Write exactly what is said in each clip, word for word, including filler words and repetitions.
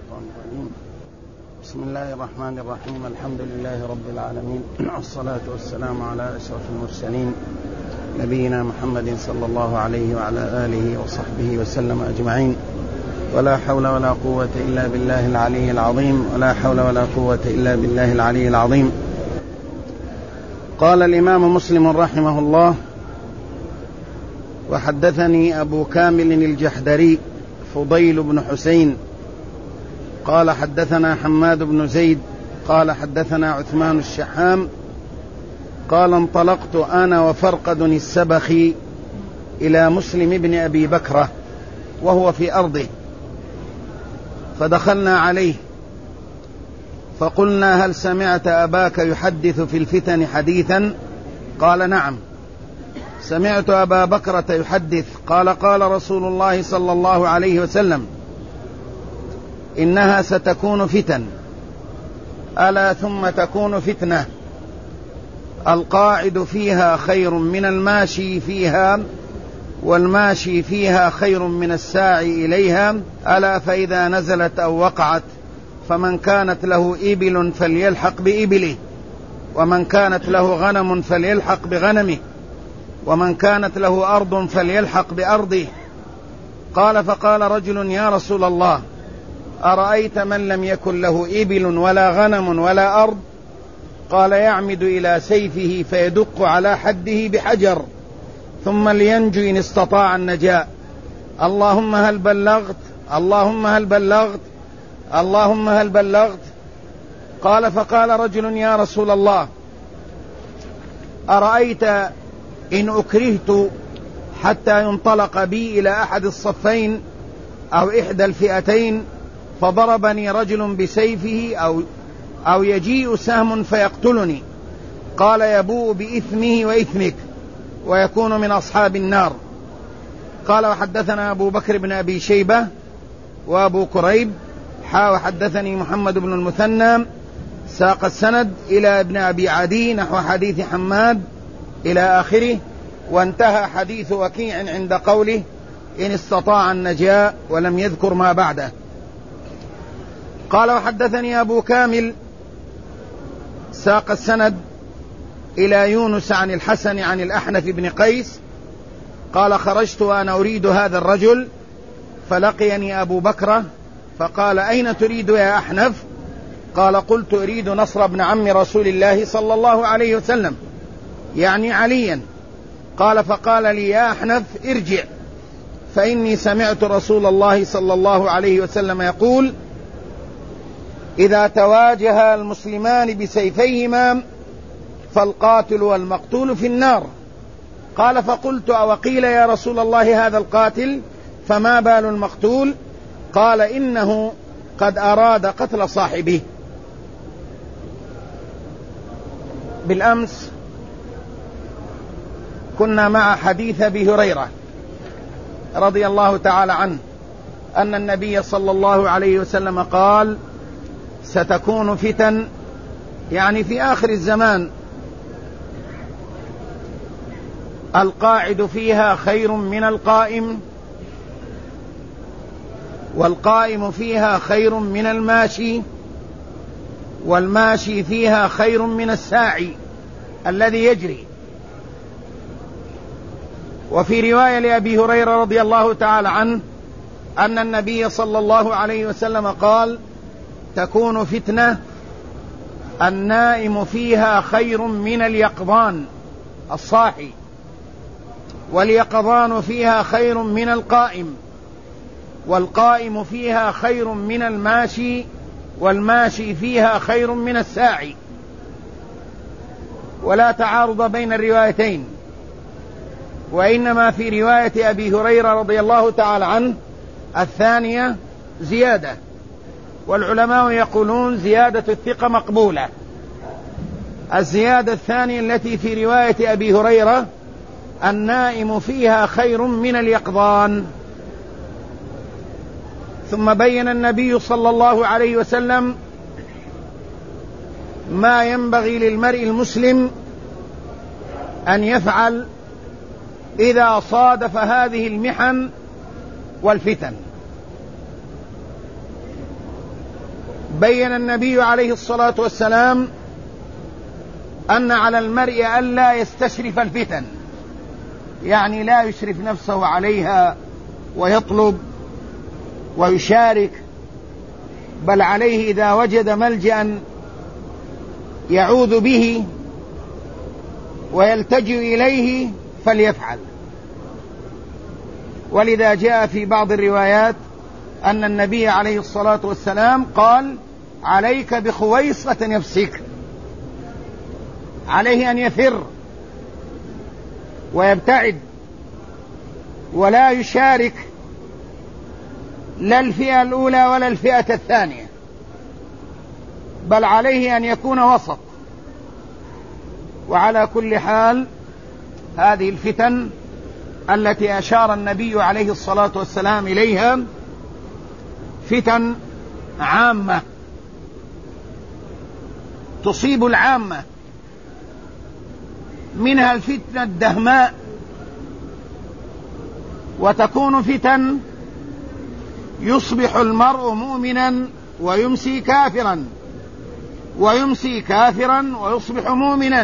الشيطان الرجيم. بسم الله الرحمن الرحيم. الحمد لله رب العالمين، والصلاة والسلام على أشرف المرسلين نبينا محمد صلى الله عليه وعلى آله وصحبه وسلم أجمعين. ولا حول ولا قوة إلا بالله العلي العظيم ولا حول ولا قوة إلا بالله العلي العظيم. قال الإمام مسلم رحمه الله: وحدثني أبو كامل الجحدري فضيل بن حسين قال حدثنا حماد بن زيد قال حدثنا عثمان الشحام قال انطلقت أنا وفرقد السبخي إلى مسلم بن أبي بكرة وهو في أرضه، فدخلنا عليه فقلنا: هل سمعت أباك يحدث في الفتن حديثا؟ قال: نعم، سمعت أبا بكرة يحدث قال: قال رسول الله صلى الله عليه وسلم: إنها ستكون فتن، ألا ثم تكون فتنة، القاعد فيها خير من الماشي فيها، والماشي فيها خير من الساعي إليها، ألا فإذا نزلت أو وقعت فمن كانت له إبل فليلحق بإبله، ومن كانت له غنم فليلحق بغنمه، ومن كانت له أرض فليلحق بأرضه. قال: فقال رجل: يا رسول الله، أرأيت من لم يكن له إبل ولا غنم ولا أرض؟ قال: يعمد إلى سيفه فيدق على حده بحجر ثم لينجو إن استطاع النجاة. اللهم هل بلغت؟ اللهم هل بلغت؟ اللهم هل بلغت؟ قال: فقال رجل: يا رسول الله، أرأيت إن أكرهت حتى ينطلق بي إلى أحد الصفين أو إحدى الفئتين فضربني رجل بسيفه أو, أو يجيء سهم فيقتلني؟ قال: يبوء بإثمه وإثمك ويكون من أصحاب النار. قال: وحدثنا أبو بكر بن أبي شيبة وأبو كريب حا وحدثني محمد بن المثنى ساق السند إلى ابن أبي عدي نحو حديث حماد إلى آخره، وانتهى حديث وكيع عند قوله: إن استطاع النجاة، ولم يذكر ما بعده. قال: وحدثني أبو كامل ساق السند إلى يونس عن الحسن عن الأحنف بن قيس قال: خرجت وأنا أريد هذا الرجل فلقيني أبو بكر فقال: أين تريد يا أحنف؟ قال: قلت: أريد نصر بن عم رسول الله صلى الله عليه وسلم، يعني عليا. قال: فقال لي: يا أحنف، ارجع، فإني سمعت رسول الله صلى الله عليه وسلم يقول: إذا تواجه المسلمان بسيفيهما فالقاتل والمقتول في النار. قال: فقلت: أوقيل يا رسول الله هذا القاتل فما بال المقتول؟ قال: إنه قد أراد قتل صاحبه. بالأمس كنا مع حديث أبي هريرة رضي الله تعالى عنه أن النبي صلى الله عليه وسلم قال: ستكون فتن، يعني في آخر الزمان، القاعد فيها خير من القائم، والقائم فيها خير من الماشي، والماشي فيها خير من الساعي الذي يجري. وفي رواية لأبي هريرة رضي الله تعالى عنه أن النبي صلى الله عليه وسلم قال: تكون فتنة النائم فيها خير من اليقظان الصاحي، واليقظان فيها خير من القائم، والقائم فيها خير من الماشي، والماشي فيها خير من الساعي. ولا تعارض بين الروايتين، وإنما في رواية أبي هريرة رضي الله تعالى عنه الثانية زيادة، والعلماء يقولون زيادة الثقة مقبولة. الزيادة الثانية التي في رواية أبي هريرة: النائم فيها خير من اليقظان. ثم بين النبي صلى الله عليه وسلم ما ينبغي للمرء المسلم أن يفعل إذا صادف هذه المحن والفتن. بين النبي عليه الصلاة والسلام أن على المرء ألا يستشرف الفتن، يعني لا يشرف نفسه عليها ويطلب ويشارك، بل عليه إذا وجد ملجأ يعوذ به ويلتجئ إليه فليفعل. ولذا جاء في بعض الروايات أن النبي عليه الصلاة والسلام قال: عليك بخويصة نفسك، عليه أن يفر ويبتعد ولا يشارك لا الفئة الأولى ولا الفئة الثانية، بل عليه أن يكون وسط. وعلى كل حال هذه الفتن التي أشار النبي عليه الصلاة والسلام إليها فتن عامة تصيب العامة، منها الفتنة الدهماء، وتكون فتن يصبح المرء مؤمنا ويمسي كافرا، ويمسي كافرا ويصبح مؤمنا.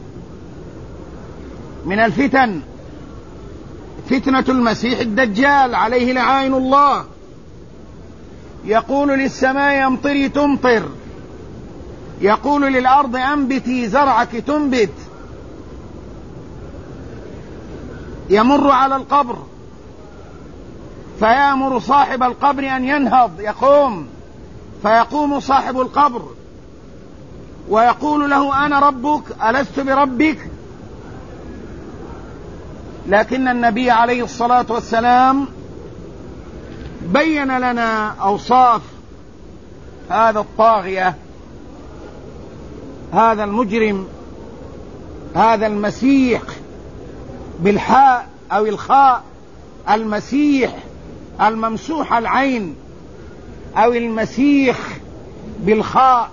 من الفتن فتنة المسيح الدجال عليه لعائن الله، يقول للسماء أمطري تمطر، يقول للأرض أنبتي زرعك تنبت، يمر على القبر فيأمر صاحب القبر أن ينهض يقوم، فيقوم صاحب القبر ويقول له: أنا ربك ألست بربك؟ لكن النبي عليه الصلاة والسلام بين لنا أوصاف هذا الطاغية، هذا المجرم، هذا المسيح بالحاء أو الخاء، المسيح الممسوح العين، أو المسيح بالخاء،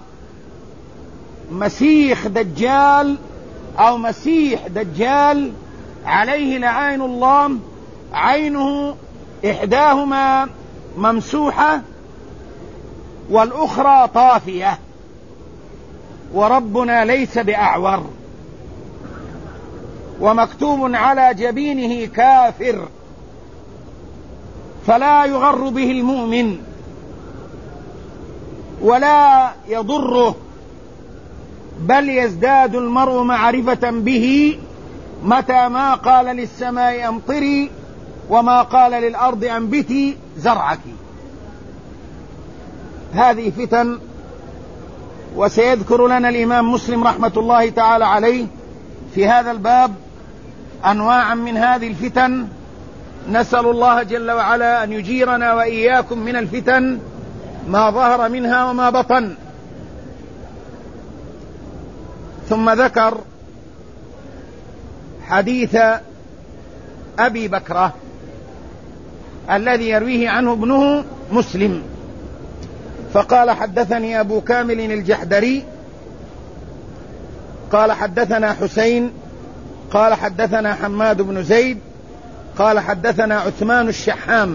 مسيح دجال أو مسيح دجال عليه لعين الله، عينه إحداهما ممسوحة والأخرى طافية، وربنا ليس بأعور، ومكتوب على جبينه كافر، فلا يغر به المؤمن ولا يضره، بل يزداد المرء معرفة به متى ما قال للسماء أمطري وما قال للأرض أنبتي زرعك. هذه فتن، وسيذكر لنا الإمام مسلم رحمة الله تعالى عليه في هذا الباب أنواعا من هذه الفتن. نسأل الله جل وعلا أن يجيرنا وإياكم من الفتن ما ظهر منها وما بطن. ثم ذكر حديث أبي بكرة الذي يرويه عنه ابنه مسلم، فقال: حدثني أبو كامل الجحدري قال حدثنا حسين قال حدثنا حماد بن زيد قال حدثنا عثمان الشحام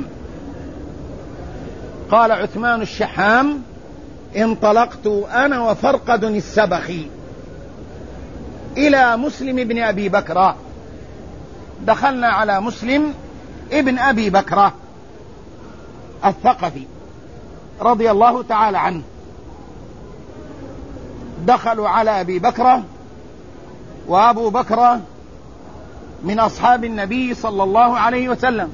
قال عثمان الشحام: انطلقت أنا وفرقد السبخي إلى مسلم بن أبي بكرة، دخلنا على مسلم ابن أبي بكرة الثقفي رضي الله تعالى عنه. دخلوا على أبي بكرة، وأبو بكرة من أصحاب النبي صلى الله عليه وسلم،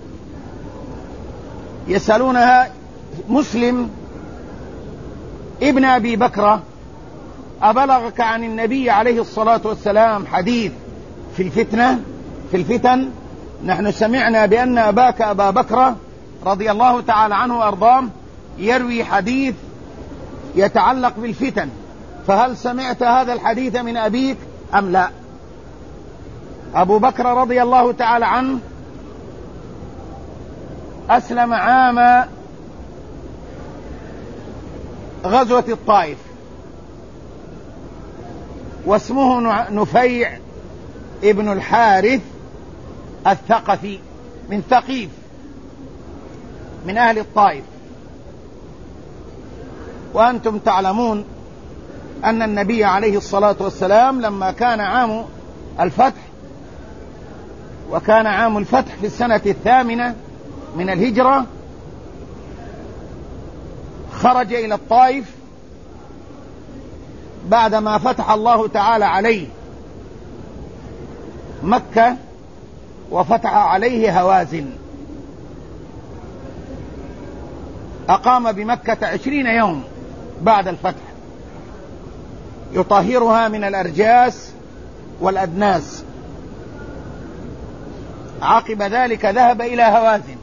يسألونها: مسلم ابن أبي بكرة، أبلغك عن النبي عليه الصلاة والسلام حديث في الفتنة في الفتن؟ نحن سمعنا بأن أباك أبا بكرة رضي الله تعالى عنه وأرضاه يروي حديث يتعلق بالفتن، فهل سمعت هذا الحديث من أبيك أم لا؟ أبو بكر رضي الله تعالى عنه أسلم عام غزوة الطائف، واسمه نفيع ابن الحارث الثقفي من ثقيف من أهل الطائف. وأنتم تعلمون أن النبي عليه الصلاة والسلام لما كان عام الفتح، وكان عام الفتح في السنة الثامنة من الهجرة، خرج إلى الطائف بعدما فتح الله تعالى عليه مكة وفتح عليه هوازن. أقام بمكة عشرين يوم بعد الفتح يطهرها من الأرجاس والأدناس. عقب ذلك ذهب إلى هوازن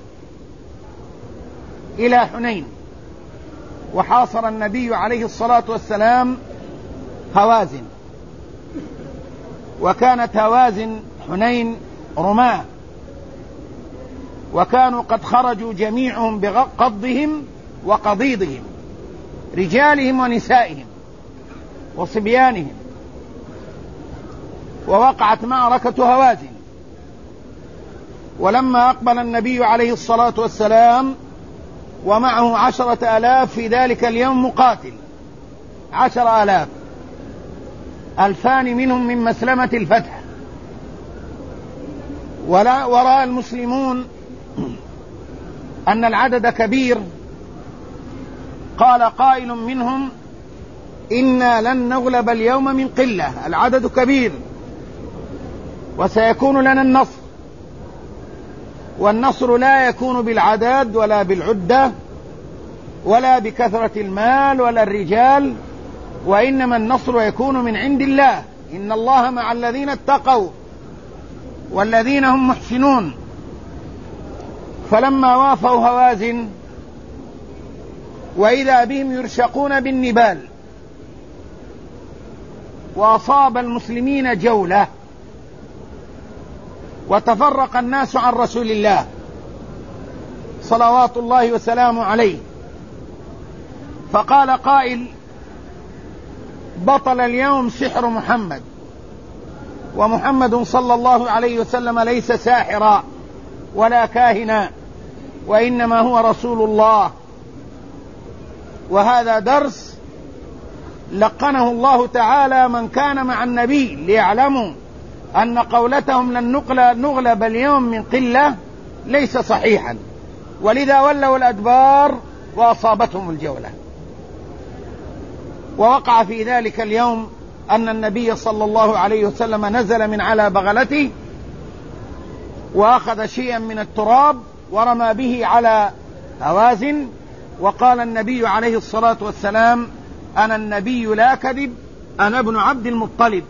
إلى حنين، وحاصر النبي عليه الصلاة والسلام هوازن، وكانت هوازن حنين رماة، وكانوا قد خرجوا جميعهم بقضهم وقضيضهم، رجالهم ونسائهم وصبيانهم، ووقعت معركة هوازن. ولما أقبل النبي عليه الصلاة والسلام ومعه عشرة آلاف في ذلك اليوم مقاتل، عشر آلاف، ألفان منهم من مسلمة الفتح، ولا ورأى المسلمون أن العدد كبير، قال قائل منهم: إنا لن نغلب اليوم من قلة، العدد كبير وسيكون لنا النصر. والنصر لا يكون بالعدد ولا بالعدة ولا بكثرة المال ولا الرجال، وإنما النصر يكون من عند الله، إن الله مع الذين اتقوا والذين هم محسنون. فلما وافوا هوازن وإذا بهم يرشقون بالنبال، وأصاب المسلمين جولة، وتفرق الناس عن رسول الله صلوات الله وسلامه عليه. فقال قائل: بطل اليوم سحر محمد، ومحمد صلى الله عليه وسلم ليس ساحرا ولا كاهنا، وإنما هو رسول الله. وهذا درس لقنه الله تعالى من كان مع النبي، ليعلموا أن قولتهم لن نغلب اليوم من قلة ليس صحيحا، ولذا ولوا الأدبار وأصابتهم الجولة. ووقع في ذلك اليوم أن النبي صلى الله عليه وسلم نزل من على بغلته وأخذ شيئا من التراب ورمى به على هوازن، وقال النبي عليه الصلاة والسلام: أنا النبي لا كذب، أنا ابن عبد المطلب.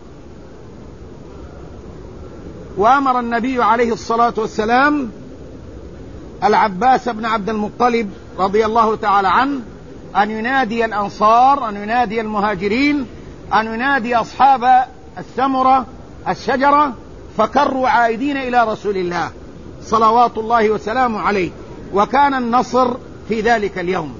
وأمر النبي عليه الصلاة والسلام العباس بن عبد المطلب رضي الله تعالى عنه أن ينادي الأنصار، أن ينادي المهاجرين، أن ينادي أصحاب الثمرة الشجرة، فكروا عائدين إلى رسول الله صلوات الله وسلامه عليه. وكان النصر في ذلك اليوم.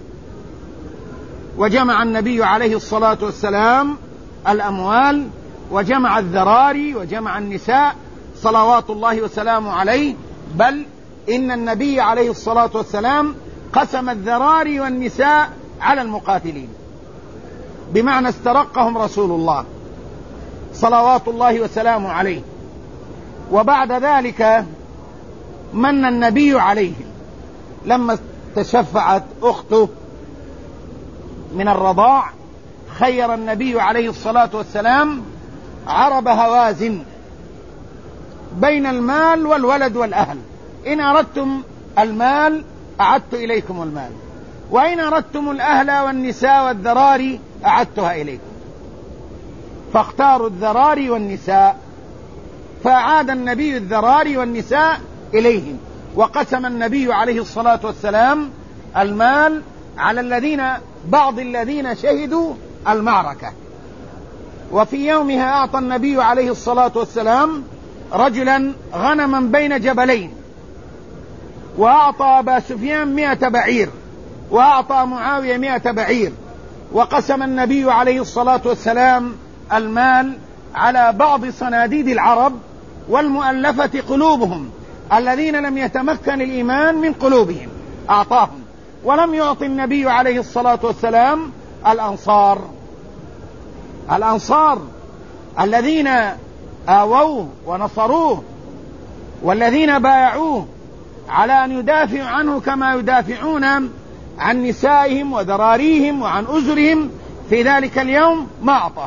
وجمع النبي عليه الصلاة والسلام الأموال، وجمع الذراري، وجمع النساء صلوات الله وسلامه عليه. بل إن النبي عليه الصلاة والسلام قسم الذراري والنساء على المقاتلين، بمعنى استرقهم رسول الله صلوات الله وسلامه عليه. وبعد ذلك من النبي عليهم لما تشفعت أخته من الرضاع، خير النبي عليه الصلاة والسلام عرب هوازن بين المال والولد والأهل: إن أردتم المال أعدت إليكم المال، وإن أردتم الأهل والنساء والذراري أعدتها إليكم. فاختاروا الذراري والنساء، فأعاد النبي الذراري والنساء إليهم. وقسم النبي عليه الصلاة والسلام المال على الذين بعض الذين شهدوا المعركة. وفي يومها أعطى النبي عليه الصلاة والسلام رجلا غنما بين جبلين، وأعطى أبا سفيان مئة بعير، وأعطى معاوية مئة بعير. وقسم النبي عليه الصلاة والسلام المال على بعض صناديد العرب والمؤلفة قلوبهم، الذين لم يتمكن الإيمان من قلوبهم أعطاهم. ولم يعطي النبي عليه الصلاة والسلام الأنصار الأنصار الذين آووه ونصروه والذين بايعوه على أن يدافعوا عنه كما يدافعون عن نسائهم وذراريهم وعن أزرهم في ذلك اليوم ما أعطاه.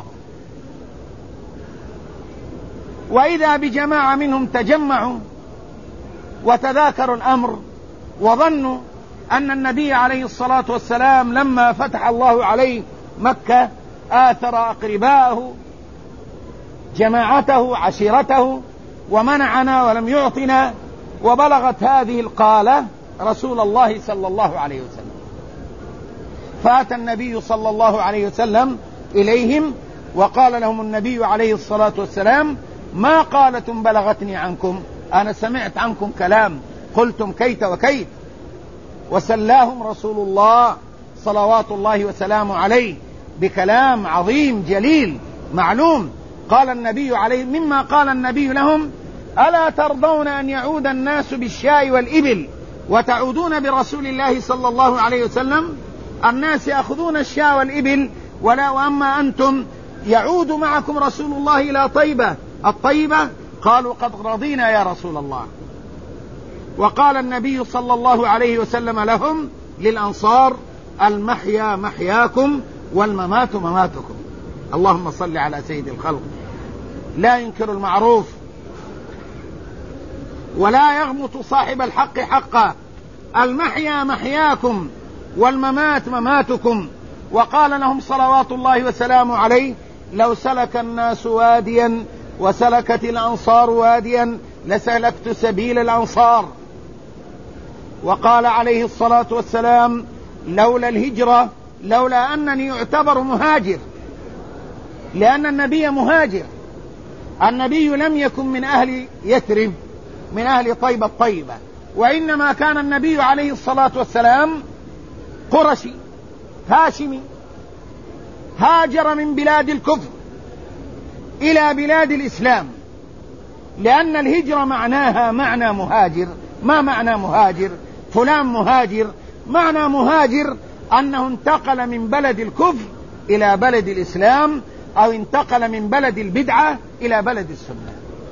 وإذا بجماعة منهم تجمعوا وتذاكروا الأمر وظنوا أن النبي عليه الصلاة والسلام لما فتح الله عليه مكة آثر أقرباءه جماعته عشيرته ومنعنا ولم يعطنا، وبلغت هذه القالة رسول الله صلى الله عليه وسلم، فأتى النبي صلى الله عليه وسلم إليهم وقال لهم النبي عليه الصلاة والسلام: ما قالة بلغتني عنكم، أنا سمعت عنكم كلام قلتم كيت وكيت. وسلاهم رسول الله صلوات الله وسلامه عليه بكلام عظيم جليل معلوم. قال النبي عليه مما قال النبي لهم: ألا ترضون أن يعود الناس بالشاء والإبل وتعودون برسول الله صلى الله عليه وسلم؟ الناس يأخذون الشاء والإبل ولا وأما أنتم يعود معكم رسول الله إلى طيبة الطيبة. قالوا: قد رضينا يا رسول الله. وقال النبي صلى الله عليه وسلم لهم للأنصار: المحيا محياكم والممات مماتكم. اللهم صل على سيد الخلق. لا ينكر المعروف ولا يغمط صاحب الحق حقا. المحيا محياكم والممات مماتكم. وقال لهم صلوات الله وسلامه عليه: لو سلك الناس واديا وسلكت الأنصار واديا لسلكت سبيل الأنصار. وقال عليه الصلاة والسلام: لولا الهجرة، لولا أنني يعتبر مهاجر، لأن النبي مهاجر. النبي لم يكن من أهل يثرب من أهل طيبة الطيبة، وإنما كان النبي عليه الصلاة والسلام قرشي هاشمي، هاجر من بلاد الكفر إلى بلاد الإسلام، لأن الهجرة معناها معنى مهاجر. ما معنى مهاجر؟ فلان مهاجر، معنى مهاجر أنه انتقل من بلد الكفر إلى بلد الإسلام، أو انتقل من بلد البدعة إلى بلد السنة.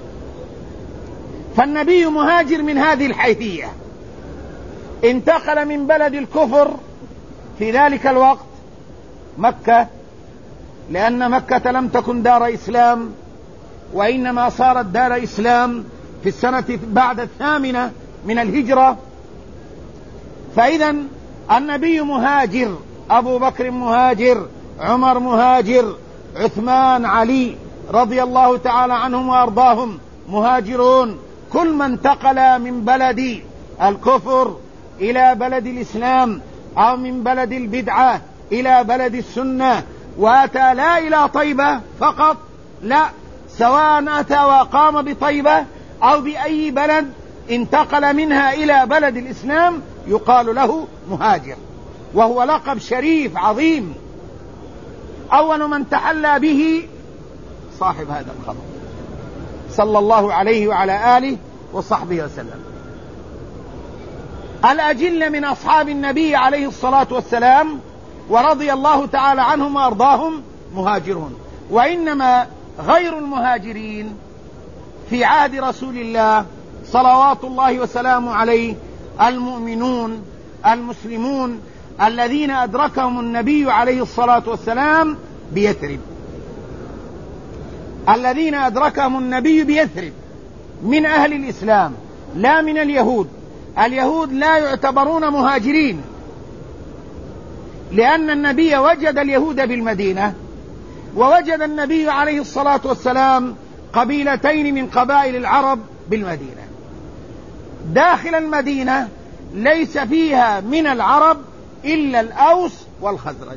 فالنبي مهاجر من هذه الحيثية، انتقل من بلد الكفر في ذلك الوقت مكة، لأن مكة لم تكن دار إسلام، وإنما صارت دار إسلام في السنة بعد الثامنة من الهجرة. فإذا النبي مهاجر، أبو بكر مهاجر، عمر مهاجر، عثمان، علي رضي الله تعالى عنهم وأرضاهم مهاجرون. كل من انتقل من بلد الكفر إلى بلد الإسلام، أو من بلد البدعة إلى بلد السنة، وأتى لا إلى طيبة فقط، لا، سواء أتى وقام بطيبة أو بأي بلد انتقل منها إلى بلد الإسلام، يقال له مهاجر، وهو لقب شريف عظيم. أول من تحلى به صاحب هذا الخبر صلى الله عليه وعلى آله وصحبه وسلم. الأجل من أصحاب النبي عليه الصلاة والسلام ورضي الله تعالى عنهم وأرضاهم مهاجرون، وإنما غير المهاجرين في عهد رسول الله صلوات الله وسلامه عليه المؤمنون المسلمون الذين أدركهم النبي عليه الصلاة والسلام بيثرب، الذين أدركهم النبي بيثرب من أهل الإسلام لا من اليهود. اليهود لا يعتبرون مهاجرين، لأن النبي وجد اليهود بالمدينة، ووجد النبي عليه الصلاة والسلام قبيلتين من قبائل العرب بالمدينة. داخل المدينة ليس فيها من العرب إلا الأوس والخزرج،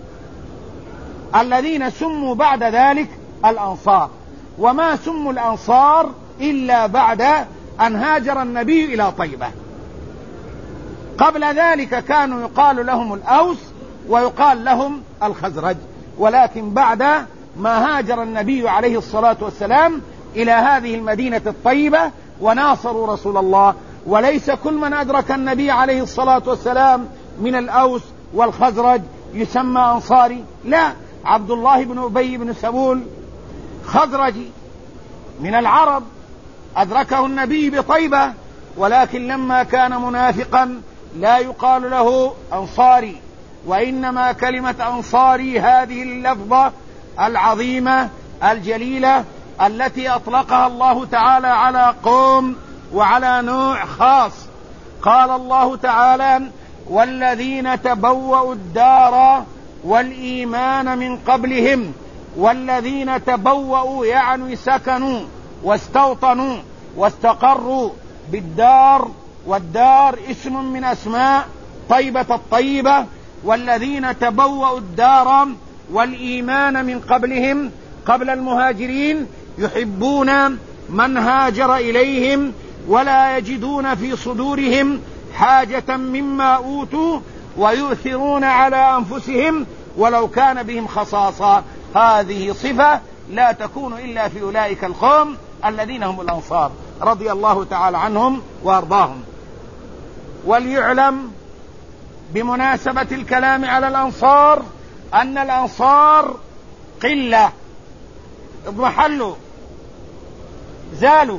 الذين سموا بعد ذلك الأنصار، وما سموا الأنصار إلا بعد أن هاجر النبي إلى طيبة. قبل ذلك كانوا يقال لهم الأوس ويقال لهم الخزرج، ولكن بعد ما هاجر النبي عليه الصلاة والسلام إلى هذه المدينة الطيبة وناصروا رسول الله. وليس كل من أدرك النبي عليه الصلاة والسلام من الأوس والخزرج يسمى أنصاري؟ لا، عبد الله بن أبي بن سلول خزرجي من العرب، أدركه النبي بطيبة، ولكن لما كان منافقا لا يقال له أنصاري، وإنما كلمة أنصاري هذه اللفظة العظيمة الجليلة التي أطلقها الله تعالى على قوم وعلى نوع خاص. قال الله تعالى: والذين تبوأوا الدار والإيمان من قبلهم. والذين تبوأوا يعني سكنوا واستوطنوا واستقروا بالدار، والدار اسم من أسماء طيبة الطيبة. والذين تبوأوا الدار والإيمان من قبلهم، قبل المهاجرين، يحبون من هاجر إليهم ولا يجدون في صدورهم حاجة مما أوتوا ويؤثرون على أنفسهم ولو كان بهم خصاصة. هذه صفة لا تكون إلا في أولئك القوم الذين هم الأنصار رضي الله تعالى عنهم وأرضاهم. وليعلم بمناسبة الكلام على الأنصار أن الأنصار قلة، اضمحلوا، زالوا،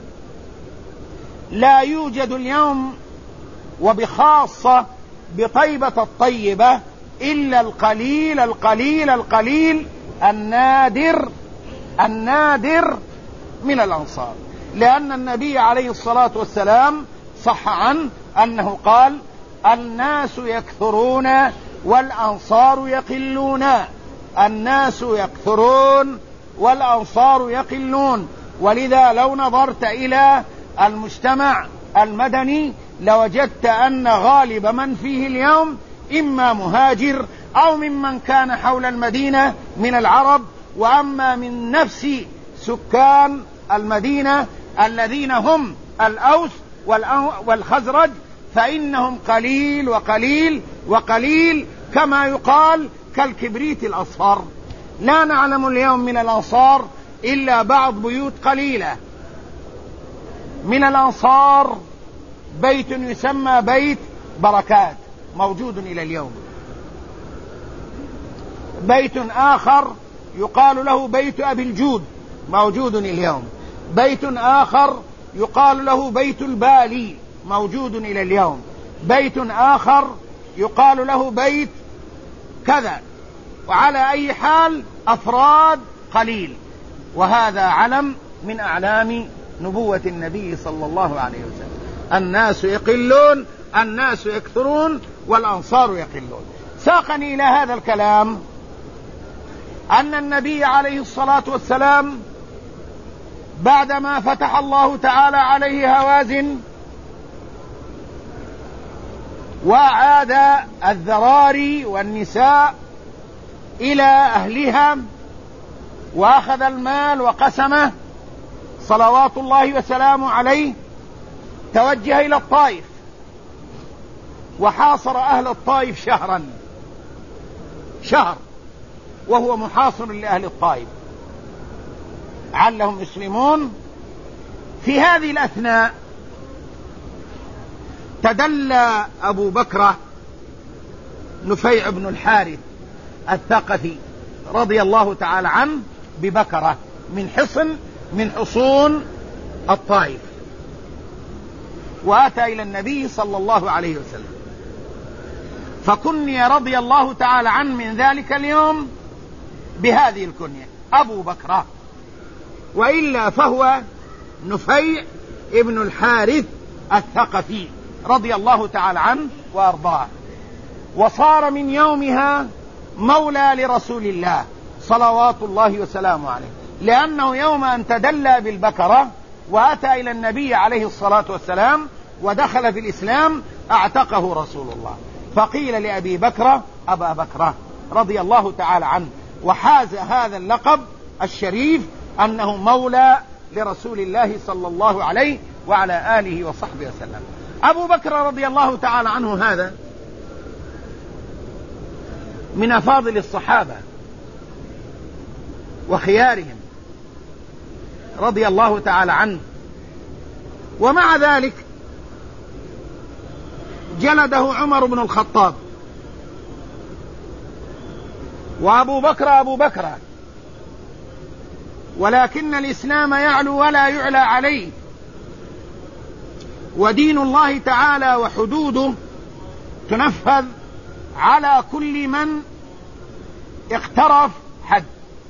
لا يوجد اليوم وبخاصة بطيبة الطيبة إلا القليل القليل القليل النادر النادر من الأنصار، لأن النبي عليه الصلاة والسلام صح عنه أنه قال: الناس يكثرون والأنصار يقلون. الناس يكثرون والأنصار يقلون. ولذا لو نظرت إلى المجتمع المدني لوجدت أن غالب من فيه اليوم إما مهاجر أو ممن كان حول المدينة من العرب. وأما من نفس سكان المدينة الذين هم الأوس والخزرج فإنهم قليل وقليل وقليل، كما يقال كالكبريت الأصفر. لا نعلم اليوم من الأنصار إلا بعض بيوت قليلة. من الأنصار بيت يسمى بيت بركات موجود إلى اليوم، بيت آخر يقال له بيت أبي الجود موجود اليوم، بيت آخر يقال له بيت البالي موجود إلى اليوم، بيت آخر يقال له بيت كذا. وعلى أي حال أفراد قليل، وهذا علم من أعلام نبوة النبي صلى الله عليه وسلم. الناس يقلون، الناس يكثرون، والأنصار يقلون. ساقني إلى هذا الكلام أن النبي عليه الصلاة والسلام بعدما فتح الله تعالى عليه هوازن وأعاد الذراري والنساء إلى أهلها وأخذ المال وقسمه صلوات الله وسلامه عليه، توجه إلى الطائف وحاصر أهل الطائف شهرا، شهر وهو محاصر لأهل الطائف علهم يسلمون. في هذه الأثناء تدلى أبو بكر نفيع بن الحارث الثقفي رضي الله تعالى عنه ببكرة من حصن من حصون الطائف، وأتى إلى النبي صلى الله عليه وسلم، فكني رضي الله تعالى عنه من ذلك اليوم بهذه الكنية أبو بكر، وإلا فهو نفيع ابن الحارث الثقفي رضي الله تعالى عنه وأرضاه. وصار من يومها مولى لرسول الله صلوات الله وسلامه عليه، لأنه يوم أن تدلى بالبكرة وأتى إلى النبي عليه الصلاة والسلام ودخل في الإسلام اعتقه رسول الله، فقيل لأبي بكر أبا بكر رضي الله تعالى عنه، وحاز هذا اللقب الشريف أنه مولى لرسول الله صلى الله عليه وعلى آله وصحبه وسلم. أبو بكر رضي الله تعالى عنه هذا من أفاضل الصحابة وخيارهم رضي الله تعالى عنه، ومع ذلك جلده عمر بن الخطاب وأبو بكر أبو بكر، ولكن الإسلام يعلو ولا يعلى عليه، ودين الله تعالى وحدوده تنفذ على كل من اقترف حد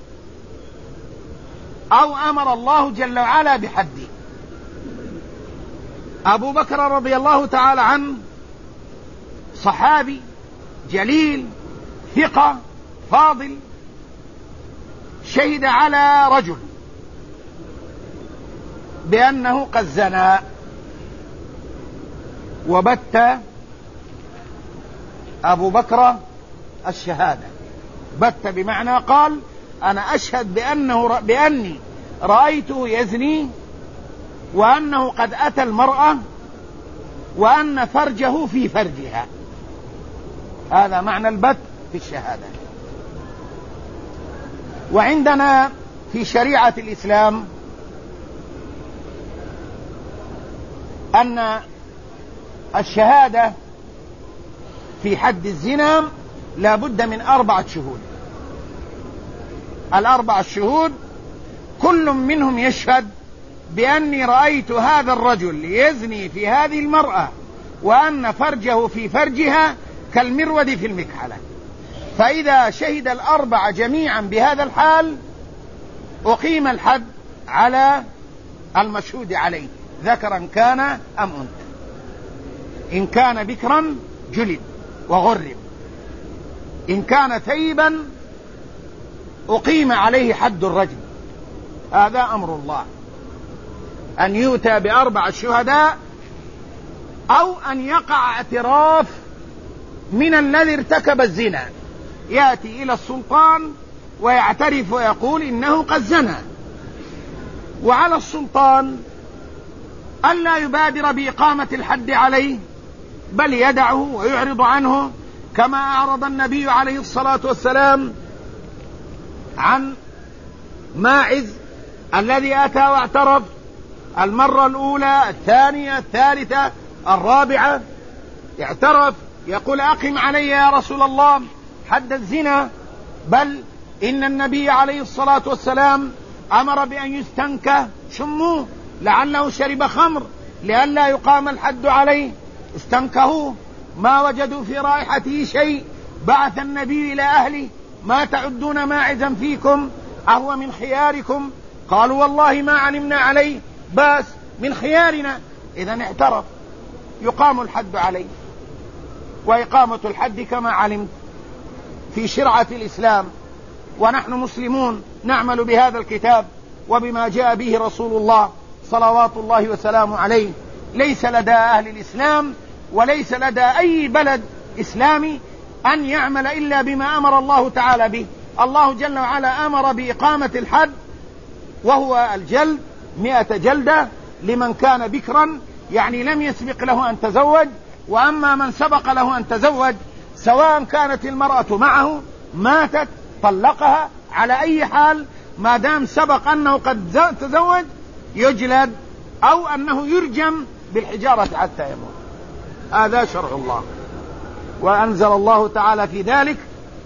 أو أمر الله جل وعلا بحده. أبو بكر رضي الله تعالى عنه صحابي جليل ثقة فاضل، شهد على رجل بأنه قد زنى، وبت أبو بكر الشهادة. بت بمعنى قال أنا أشهد بأنه بأني رأيته يزني، وأنه قد أتى المرأة، وأن فرجه في فرجها. هذا معنى البت في الشهادة. وعندنا في شريعة الإسلام أن الشهادة في حد الزنا لا بد من أربعة شهود. الأربعة الشهود كل منهم يشهد بأني رأيت هذا الرجل يزني في هذه المرأة، وأن فرجه في فرجها كالمرود في المكحلة. فإذا شهد الأربعة جميعا بهذا الحال أقيم الحد على المشهود عليه، ذكرا كان أم أنثى. إن كان بكرا جلد وغرب، إن كان ثيبا أقيم عليه حد الرجم. هذا أمر الله، أن يؤتى بأربع شهداء، أو أن يقع اعتراف من الذي ارتكب الزنا، يأتي إلى السلطان ويعترف ويقول إنه قد زنى. وعلى السلطان ألا يبادر بإقامة الحد عليه، بل يدعه ويعرض عنه، كما أعرض النبي عليه الصلاة والسلام عن ماعز الذي أتى واعترف المرة الأولى الثانية الثالثة الرابعة، اعترف يقول أقم علي يا رسول الله حد الزنا، بل إن النبي عليه الصلاة والسلام أمر بأن يستنكى شموه لعله شرب خمر لئلا يقام الحد عليه. استنكهوه ما وجدوا في رائحته شيء، بعث النبي إلى أهله ما تعدون ماعزا فيكم أهو من خياركم؟ قالوا والله ما علمنا عليه بس من خيارنا. إذن اعترف، يقام الحد عليه. وإقامة الحد كما علمت في شرعة الإسلام، ونحن مسلمون نعمل بهذا الكتاب وبما جاء به رسول الله صلوات الله وسلامه عليه. ليس لدى أهل الإسلام وليس لدى أي بلد إسلامي أن يعمل إلا بما أمر الله تعالى به. الله جل وعلا أمر بإقامة الحد، وهو الجلد مئة جلدة لمن كان بكرا، يعني لم يسبق له أن تزوج. وأما من سبق له أن تزوج، سواء كانت المرأة معه ماتت طلقها، على أي حال ما دام سبق أنه قد تزوج يجلد، أو أنه يرجم بالحجارة حتى يموت. هذا شرع الله. وأنزل الله تعالى في ذلك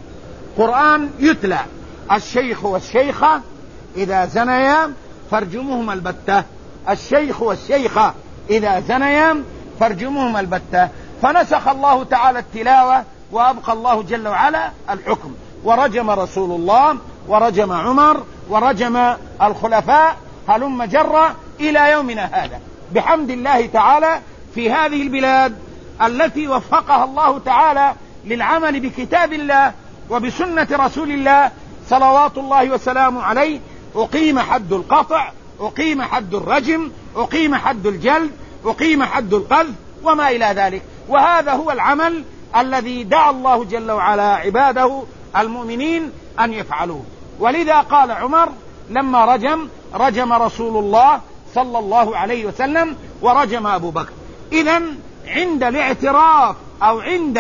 قرآن يتلى: الشيخ والشيخة إذا زنيا فارجموهما البتة. الشيخ والشيخة إذا زنيا فارجموهما البتة. فنسخ الله تعالى التلاوة وأبقى الله جل وعلا الحكم، ورجم رسول الله ورجم عمر ورجم الخلفاء هلم جرة إلى يومنا هذا، بحمد الله تعالى. في هذه البلاد التي وفقها الله تعالى للعمل بكتاب الله وبسنة رسول الله صلوات الله وسلامه عليه، أقيم حد القطع، أقيم حد الرجم، أقيم حد الجلد، أقيم حد القذف وما إلى ذلك. وهذا هو العمل الذي دعا الله جل وعلا عباده المؤمنين أن يفعلوه. ولذا قال عمر لما رجم: رجم رسول الله صلى الله عليه وسلم ورجم أبو بكر. إذن عند الاعتراف أو عند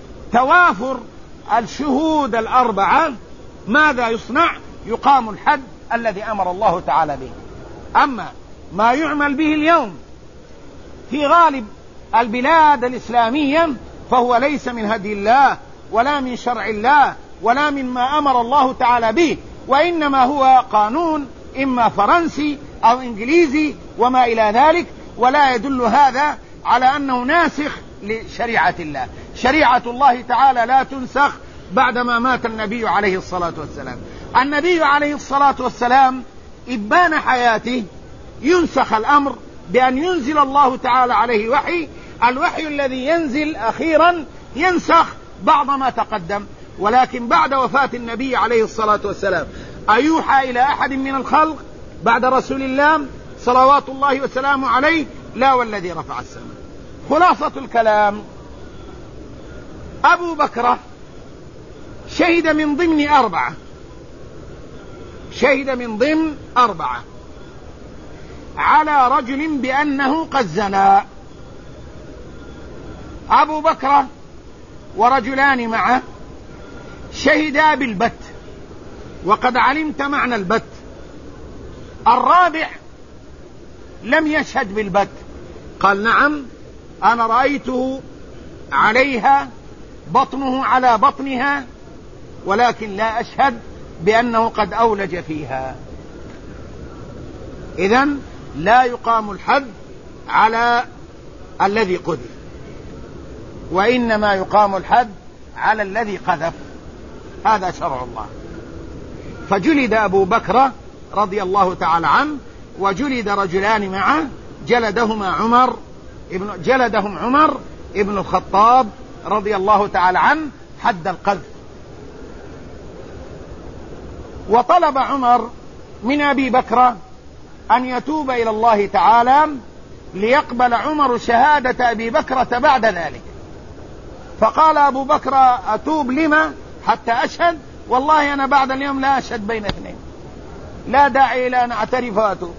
توافر الشهود الأربعة ماذا يصنع؟ يقام الحد الذي أمر الله تعالى به. أما ما يعمل به اليوم في غالب البلاد الإسلامية فهو ليس من هدي الله ولا من شرع الله ولا مما أمر الله تعالى به، وإنما هو قانون إما فرنسي أو إنجليزي وما إلى ذلك، ولا يدل هذا على أنه ناسخ لشريعة الله. شريعة الله تعالى لا تنسخ بعدما مات النبي عليه الصلاة والسلام. النبي عليه الصلاة والسلام إبان حياته ينسخ الأمر بأن ينزل الله تعالى عليه وحي، الوحي الذي ينزل أخيرا ينسخ بعض ما تقدم. ولكن بعد وفاة النبي عليه الصلاة والسلام أيوحى إلى أحد من الخلق بعد رسول الله صلوات الله وسلامه عليه؟ لا، والذي رفع السماء. خلاصة الكلام: أبو بكر شهد من ضمن أربعة شهد من ضمن أربعة على رجل بأنه قد زنى. أبو بكر ورجلان معه شهدا بالبت، وقد علمت معنى البت. الرابع لم يشهد بالبت، قال: نعم أنا رأيته عليها بطنه على بطنها، ولكن لا أشهد بأنه قد أولج فيها. إذن لا يقام الحد على الذي قذف، وإنما يقام الحد على الذي قذف. هذا شرع الله. فجلد أبو بكر رضي الله تعالى عنه، وجلد رجلان معه، جلدهما عمر ابن جلدهم عمر ابن الخطاب رضي الله تعالى عنه حد القذف. وطلب عمر من أبي بكر أن يتوب إلى الله تعالى ليقبل عمر شهادة أبي بكرة بعد ذلك. فقال أبو بكر: أتوب لما حتى أشهد؟ والله أنا بعد اليوم لا أشهد بين اثنين، لا داعي إلى أن أعترف وأتوب.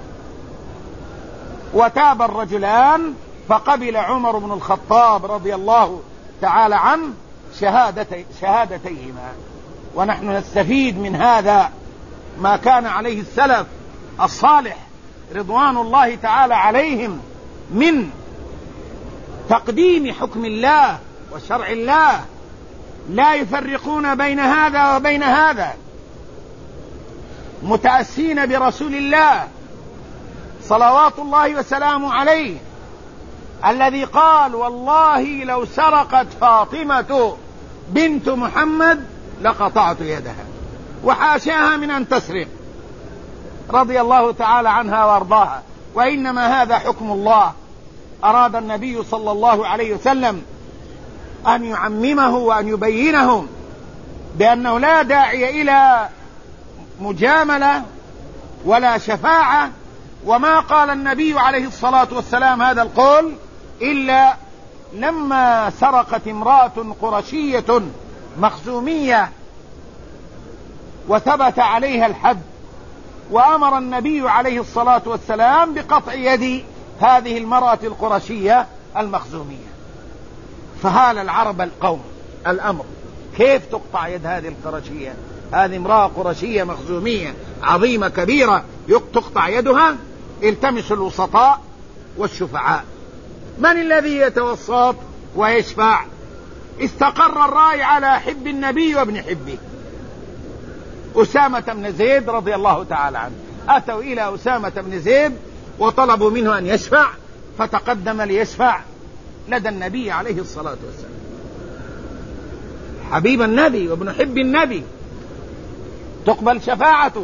وتاب الرجلان، فقبل عمر بن الخطاب رضي الله تعالى عنه شهادتي شهادتيهما. ونحن نستفيد من هذا ما كان عليه السلف الصالح رضوان الله تعالى عليهم من تقديم حكم الله وشرع الله، لا يفرقون بين هذا وبين هذا، متأسين برسول الله صلوات الله وسلامه عليه الذي قال: والله لو سرقت فاطمة بنت محمد لقطعت يدها، وحاشاها من أن تسرق، رضي الله تعالى عنها وارضاها. وإنما هذا حكم الله، أراد النبي صلى الله عليه وسلم أن يعممه وأن يبينه بأنه لا داعي إلى مجاملة ولا شفاعة. وما قال النبي عليه الصلاة والسلام هذا القول إلا لما سرقت امرأة قرشية مخزومية وثبت عليها الحد، وأمر النبي عليه الصلاة والسلام بقطع يد هذه المرأة القرشية المخزومية. فهال العرب القوم الأمر، كيف تقطع يد هذه القرشية؟ هذه امرأة قرشية مخزومية عظيمة كبيرة تقطع يدها؟ التمس الوسطاء والشفعاء. من الذي يتوسط ويشفع؟ استقر الرأي على حب النبي وابن حبه، أسامة بن زيد رضي الله تعالى عنه. أتوا إلى أسامة بن زيد وطلبوا منه أن يشفع، فتقدم ليشفع لدى النبي عليه الصلاة والسلام، حبيب النبي وابن حب النبي، تقبل شفاعته.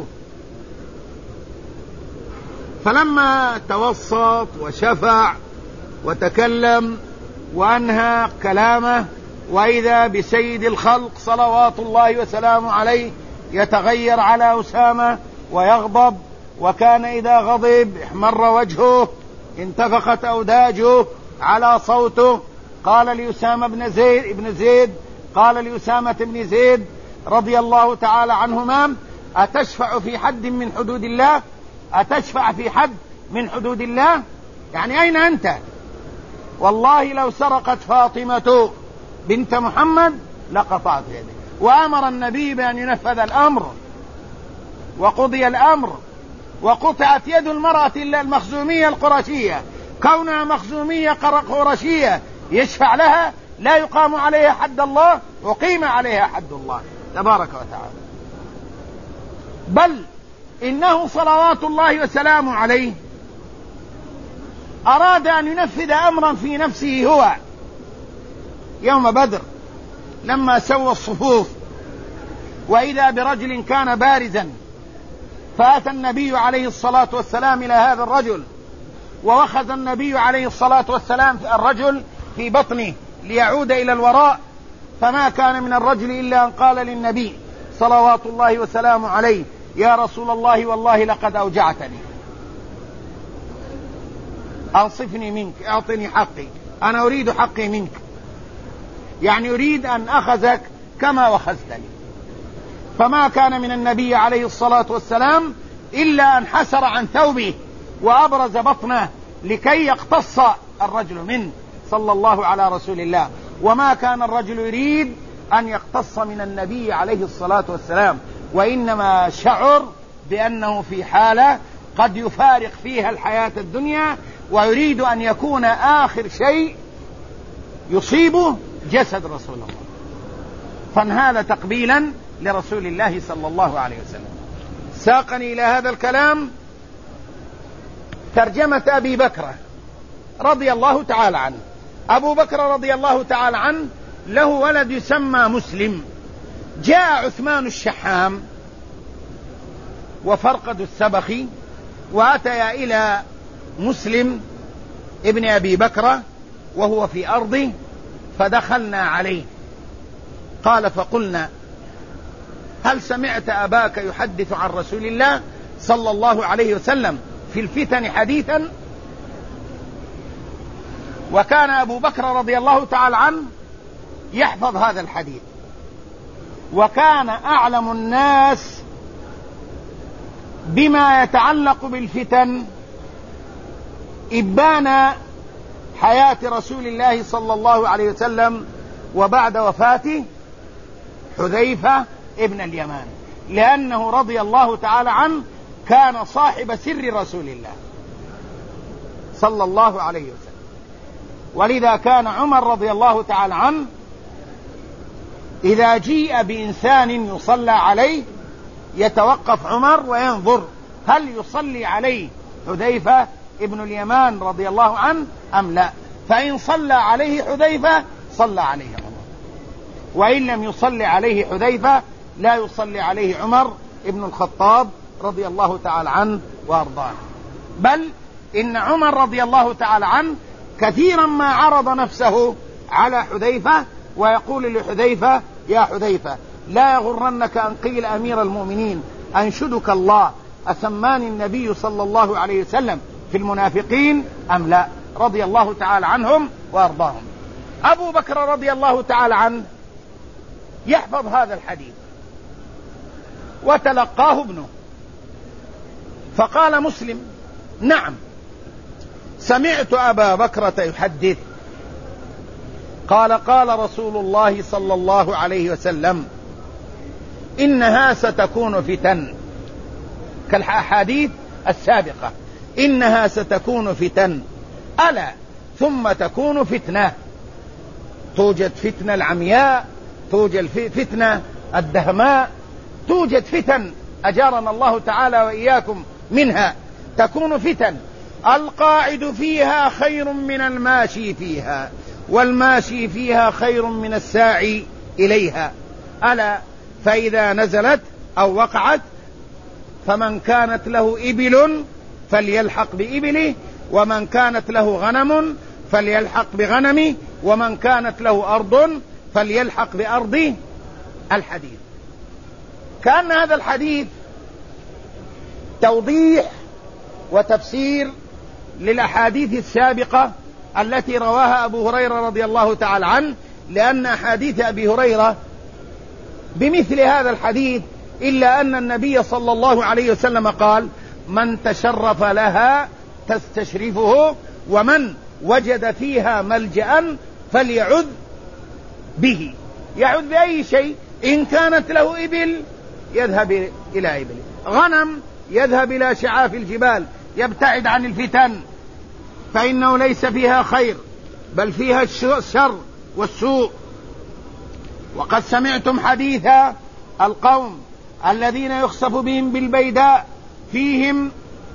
فلما توسط وشفع وتكلم وأنهى كلامه، وإذا بسيد الخلق صلوات الله وسلامه عليه يتغير على أسامة ويغضب، وكان إذا غضب احمر وجهه، انتفخت أوداجه على صوته. قال لأسامة بن زيد ابن زيد قال لأسامة بن زيد رضي الله تعالى عنهما: أتشفع في حد من حدود الله؟ أتشفع في حد من حدود الله؟ يعني أين أنت؟ والله لو سرقت فاطمة بنت محمد لقطعت يده. وأمر النبي بأن ينفذ الأمر، وقضي الأمر، وقطعت يد المرأة المخزومية القرشية. كونها مخزومية قرشية يشفع لها، لا يقام عليها حد الله، وقيم عليها حد الله. تبارك وتعالى. بل إنه صلوات الله وسلامه عليه أراد أن ينفذ أمرا في نفسه هو يوم بدر لما سوى الصفوف، وإذا برجل كان بارزا، فأتى النبي عليه الصلاة والسلام إلى هذا الرجل، وأخذ النبي عليه الصلاة والسلام الرجل في بطنه ليعود إلى الوراء، فما كان من الرجل إلا أن قال للنبي صلوات الله وسلامه عليه: يا رسول الله والله لقد أوجعتني، أنصفني منك، أعطني حقي، أنا أريد حقي منك، يعني أريد أن أخذك كما وخذتني. فما كان من النبي عليه الصلاة والسلام إلا أن حسر عن ثوبه وأبرز بطنه لكي يقتص الرجل منه صلى الله على رسول الله. وما كان الرجل يريد أن يقتص من النبي عليه الصلاة والسلام، وإنما شعر بأنه في حالة قد يفارق فيها الحياة الدنيا، ويريد أن يكون آخر شيء يصيبه جسد رسول الله، فانهال تقبيلا لرسول الله صلى الله عليه وسلم. ساقني إلى هذا الكلام ترجمة أبي بكر رضي الله تعالى عنه. أبو بكر رضي الله تعالى عنه له ولد يسمى مسلم. جاء عثمان الشحام وفرقد السبخي وأتيا إلى مسلم ابن أبي بكر وهو في أرضه، فدخلنا عليه. قال: فقلنا: هل سمعت أباك يحدث عن رسول الله صلى الله عليه وسلم في الفتن حديثا؟ وكان أبو بكر رضي الله تعالى عنه يحفظ هذا الحديث، وكان أعلم الناس بما يتعلق بالفتن إبان حياة رسول الله صلى الله عليه وسلم وبعد وفاته حذيفة ابن اليمان، لأنه رضي الله تعالى عنه كان صاحب سر رسول الله صلى الله عليه وسلم. ولذا كان عمر رضي الله تعالى عنه إذا جيء بإنسان يصلى عليه يتوقف عمر وينظر هل يصلي عليه حذيفة ابن اليمان رضي الله عنه أم لا، فإن صلى عليه حذيفة صلى عليه عمر، وإن لم يصلي عليه حذيفة لا يصلي عليه عمر ابن الخطاب رضي الله تعالى عنه وأرضاه. بل إن عمر رضي الله تعالى عنه كثيرا ما عرض نفسه على حذيفة ويقول لحذيفة: يا حذيفة لا يغرنك أن قيل أمير المؤمنين، أنشدك الله، أسماني النبي صلى الله عليه وسلم في المنافقين أم لا؟ رضي الله تعالى عنهم وأرضاهم. أبو بكر رضي الله تعالى عنه يحفظ هذا الحديث وتلقاه ابنه، فقال مسلم: نعم سمعت أبا بكرة يحدث. قال: قال رسول الله صلى الله عليه وسلم: إنها ستكون فتن، كالأحاديث السابقة، إنها ستكون فتن، ألا ثم تكون فتنة، توجد فتنة العمياء، توجد فتنة الدهماء، توجد فتن أجارنا الله تعالى وإياكم منها. تكون فتن القاعد فيها خير من الماشي فيها، والماشي فيها خير من الساعي إليها. ألا فإذا نزلت أو وقعت فمن كانت له إبل فليلحق بإبله، ومن كانت له غنم فليلحق بغنمه، ومن كانت له أرض فليلحق بأرضه. الحديث كان هذا الحديث توضيح وتفسير للأحاديث السابقة التي رواها أبو هريرة رضي الله تعالى عنه، لأن أحاديث أبي هريرة بمثل هذا الحديث، إلا أن النبي صلى الله عليه وسلم قال: من تشرف لها تستشرفه، ومن وجد فيها ملجأ فليعذ به. يعذ بأي شيء؟ إن كانت له إبل يذهب إلى إبل، غنم يذهب إلى شعاف الجبال، يبتعد عن الفتن، فإنه ليس فيها خير بل فيها الشر والسوء. وقد سمعتم حديث القوم الذين يخسف بهم بالبيداء فيهم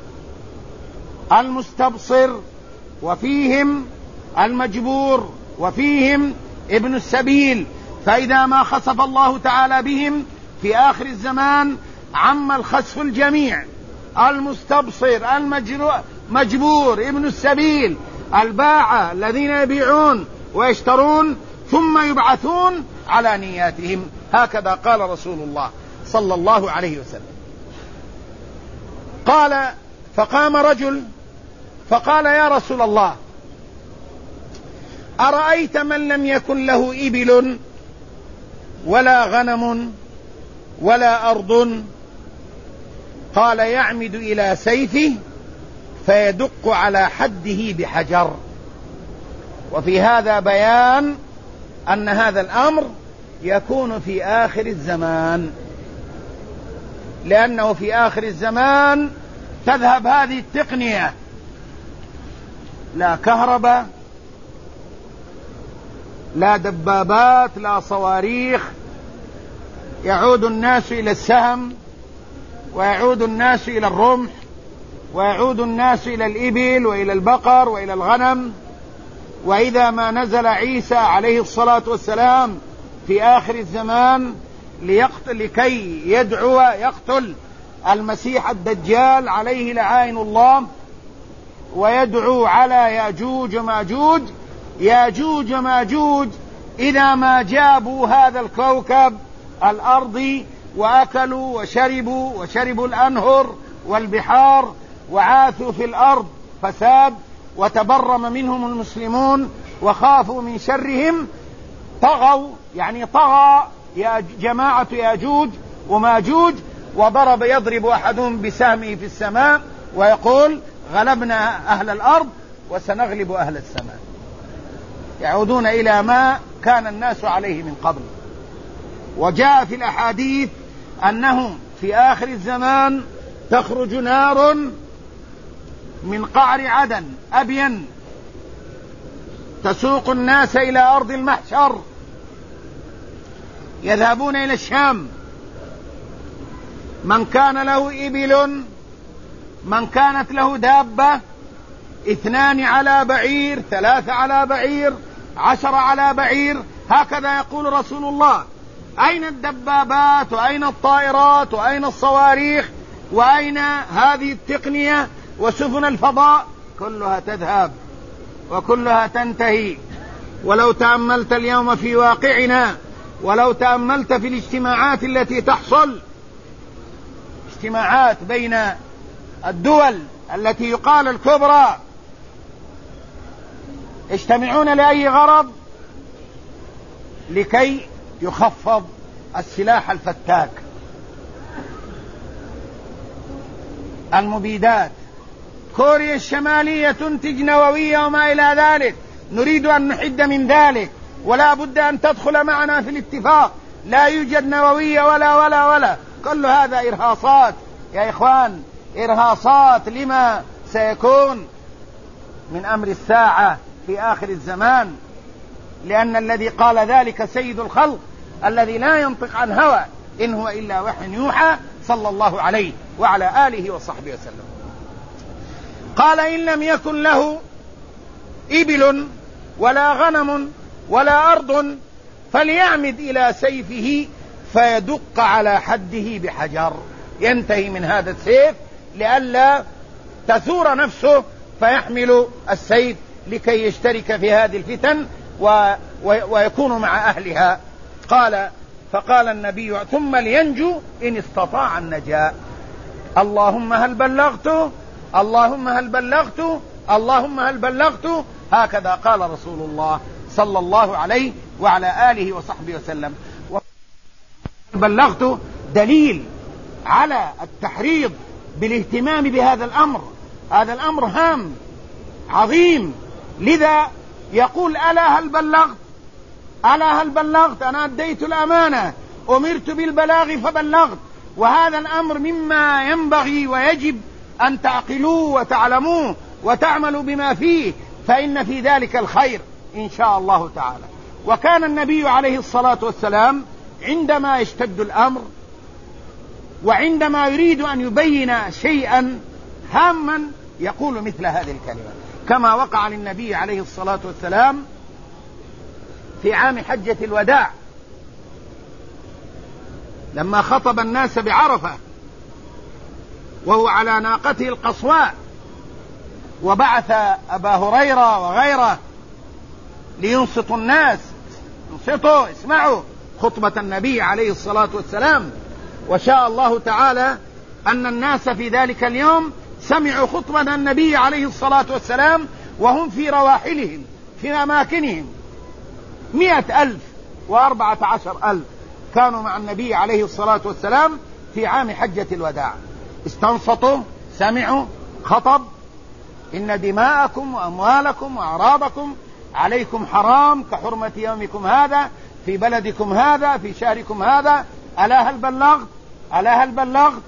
المستبصر وفيهم المجبور وفيهم ابن السبيل، فإذا ما خسف الله تعالى بهم في آخر الزمان عم الخسف الجميع، المستبصر، المجبور، ابن السبيل، الباعة الذين يبيعون ويشترون ثم يبعثون على نياتهم. هكذا قال رسول الله صلى الله عليه وسلم. قال: فقام رجل فقال: يا رسول الله، أرأيت من لم يكن له إبل ولا غنم ولا أرض؟ قال: يعمد إلى سيفه فيدق على حده بحجر. وفي هذا بيان أن هذا الأمر يكون في آخر الزمان، لأنه في آخر الزمان تذهب هذه التقنية، لا كهرباء، لا دبابات، لا صواريخ، يعود الناس إلى السهم، ويعود الناس إلى الرمح، ويعود الناس إلى الإبل وإلى البقر وإلى الغنم. وإذا ما نزل عيسى عليه الصلاة والسلام في آخر الزمان ليقتل لكي يدعو يقتل المسيح الدجال عليه لعائن الله، ويدعو على ياجوج وماجوج، ياجوج وماجوج إذا ما جابوا هذا الكوكب الأرضي وأكلوا وشربوا وشربوا الأنهر والبحار وعاثوا في الأرض فساد وتبرم منهم المسلمون وخافوا من شرهم، طغوا، يعني طغى يا جماعة ياجوج وماجوج، وضرب يضرب أحدهم بسهمه في السماء ويقول: غلبنا أهل الأرض وسنغلب أهل السماء. يعودون إلى ما كان الناس عليه من قبل. وجاء في الأحاديث أنه في آخر الزمان تخرج نار من قعر عدن أبين تسوق الناس إلى أرض المحشر، يذهبون إلى الشام، من كان له إبل، من كانت له دابة، اثنان على بعير، ثلاثة على بعير، عشر على بعير، هكذا يقول رسول الله. أين الدبابات وأين الطائرات وأين الصواريخ وأين هذه التقنية وسفن الفضاء؟ كلها تذهب وكلها تنتهي. ولو تأملت اليوم في واقعنا، ولو تأملت في الاجتماعات التي تحصل، اجتماعات بين الدول التي يقال الكبرى، يجتمعون لأي غرض؟ لكي يخفض السلاح الفتاك، المبيدات. كوريا الشمالية تنتج نووية وما إلى ذلك، نريد أن نحد من ذلك، ولا بد أن تدخل معنا في الاتفاق. لا يوجد نووية ولا ولا ولا كل هذا إرهاصات يا إخوان، إرهاصات لما سيكون من أمر الساعة في آخر الزمان. لأن الذي قال ذلك سيد الخلق الذي لا ينطق عن هوى إن هو إلا وحي يوحى، صلى الله عليه وعلى آله وصحبه وسلم. قال: إن لم يكن له إبل ولا غنم ولا أرض فليعمد إلى سيفه فيدق على حده بحجر، ينتهي من هذا السيف لئلا تثور نفسه فيحمل السيف لكي يشترك في هذه الفتن و... ويكون مع أهلها. قال: فقال النبي: ثم لينجو إن استطاع النجاة. اللهم هل بلغت، اللهم هل بلغت، اللهم هل بلغت. هكذا قال رسول الله صلى الله عليه وعلى آله وصحبه وسلم. بلغت دليل على التحريض بالاهتمام بهذا الأمر. هذا الأمر هام عظيم، لذا يقول: ألا هل بلغت، ألا هل بلغت، أنا أديت الأمانة، أمرت بالبلاغ فبلغت. وهذا الأمر مما ينبغي ويجب أن تعقلوه وتعلموه وتعملوا بما فيه، فإن في ذلك الخير إن شاء الله تعالى. وكان النبي عليه الصلاة والسلام عندما يشتد الأمر وعندما يريد أن يبين شيئا هاما يقول مثل هذه الكلمة، كما وقع للنبي عليه الصلاة والسلام في عام حجة الوداع لما خطب الناس بعرفة وهو على ناقته القصواء، وبعث أبا هريرة وغيره لينصتوا الناس، انصتوا اسمعوا خطبة النبي عليه الصلاة والسلام. وشاء الله تعالى أن الناس في ذلك اليوم سمعوا خطبة النبي عليه الصلاة والسلام وهم في رواحلهم في أماكنهم، مئة ألف وأربعة عشر ألف كانوا مع النبي عليه الصلاة والسلام في عام حجة الوداع، استنصتوا سمعوا خطب: إن دماءكم وأموالكم وأعراضكم عليكم حرام كحرمة يومكم هذا في بلدكم هذا في شهركم هذا، ألا هل بلغت ألا هل بلغت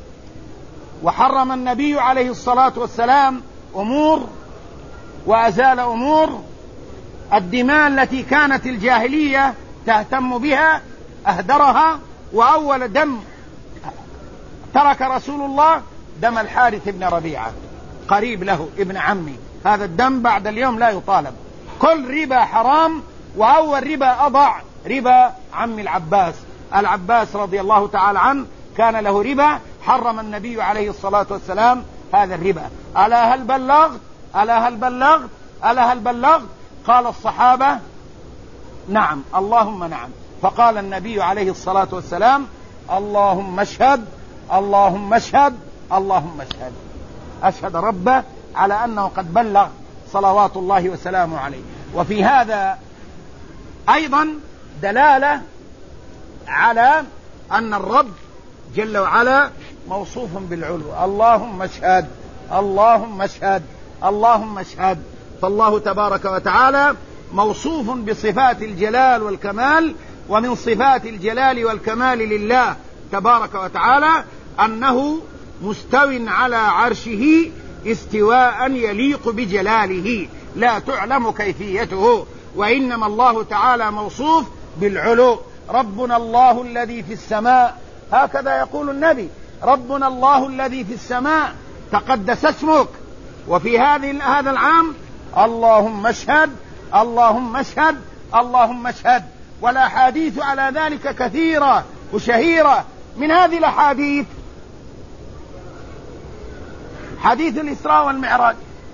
وحرم النبي عليه الصلاة والسلام أمور وأزال أمور. الدماء التي كانت الجاهلية تهتم بها أهدرها، وأول دم ترك رسول الله دم الحارث بن ربيعة قريب له ابن عمي، هذا الدم بعد اليوم لا يطالب، كل ربا حرام، وأول ربا أضع ربا عم العباس العباس رضي الله تعالى عنه كان له ربا، حرم النبي عليه الصلاة والسلام هذا الربا. ألا هل بلغت ألا هل بلغت ألا هل بلغت قال الصحابة: نعم اللهم نعم. فقال النبي عليه الصلاة والسلام: اللهم اشهد اللهم اشهد اللهم اشهد، أشهد ربه على أنه قد بلغ صلوات الله وسلامه عليه. وفي هذا أيضا دلالة على أن الرب جل وعلا موصوف بالعلو. اللهم اشهد اللهم اشهد اللهم اشهد. فالله تبارك وتعالى موصوف بصفات الجلال والكمال، ومن صفات الجلال والكمال لله تبارك وتعالى أنه مستو على عرشه استواء يليق بجلاله لا تعلم كيفيته، وإنما الله تعالى موصوف بالعلو. ربنا الله الذي في السماء، هكذا يقول النبي: ربنا الله الذي في السماء تقدس اسمك. وفي هذه هذا العام: اللهم اشهد اللهم اشهد اللهم اشهد. والأحاديث على ذلك كثيرة وشهيرة. من هذه الأحاديث حديث الإسراء والمعراج،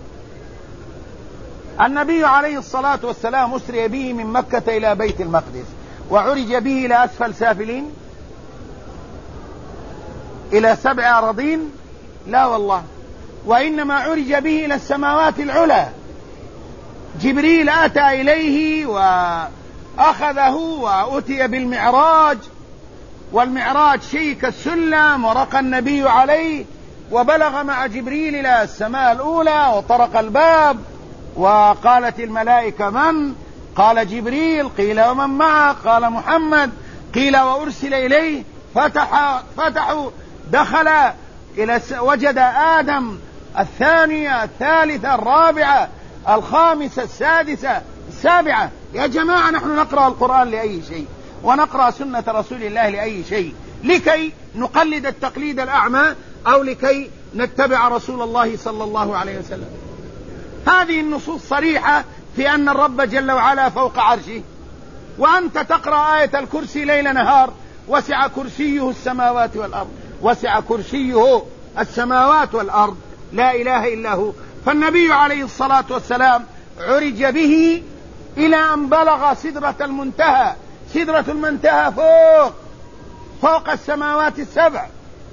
النبي عليه الصلاة والسلام أسري به من مكة إلى بيت المقدس، وعرج به إلى أسفل سافلين، إلى سبع أراضين، لا والله، وإنما عرج به إلى السماوات العلى. جبريل أتى إليه وأخذه وأتي بالمعراج، والمعراج شيك السلم ورقى النبي عليه، وبلغ مع جبريل إلى السماء الأولى وطرق الباب، وقالت الملائكة: من؟ قال: جبريل. قيل: ومن معه؟ قال: محمد. قيل: وأرسل إليه. فتح فتحوا دخل إلى وجد آدم، الثانية الثالثة الرابعة الخامسة السادسة السابعة. يا جماعة، نحن نقرأ القرآن لأي شيء، ونقرأ سنة رسول الله لأي شيء، لكي نقلد التقليد الأعمى أو لكي نتبع رسول الله صلى الله عليه وسلم. هذه النصوص صريحة في أن الرب جل وعلا فوق عرشه، وأنت تقرأ آية الكرسي ليل نهار: وسع كرسيه السماوات والأرض، وسع كرسيه السماوات والأرض، لا إله إلا هو. فالنبي عليه الصلاة والسلام عرج به إلى أن بلغ سدرة المنتهى. سدرة المنتهى فوق فوق السماوات السبع،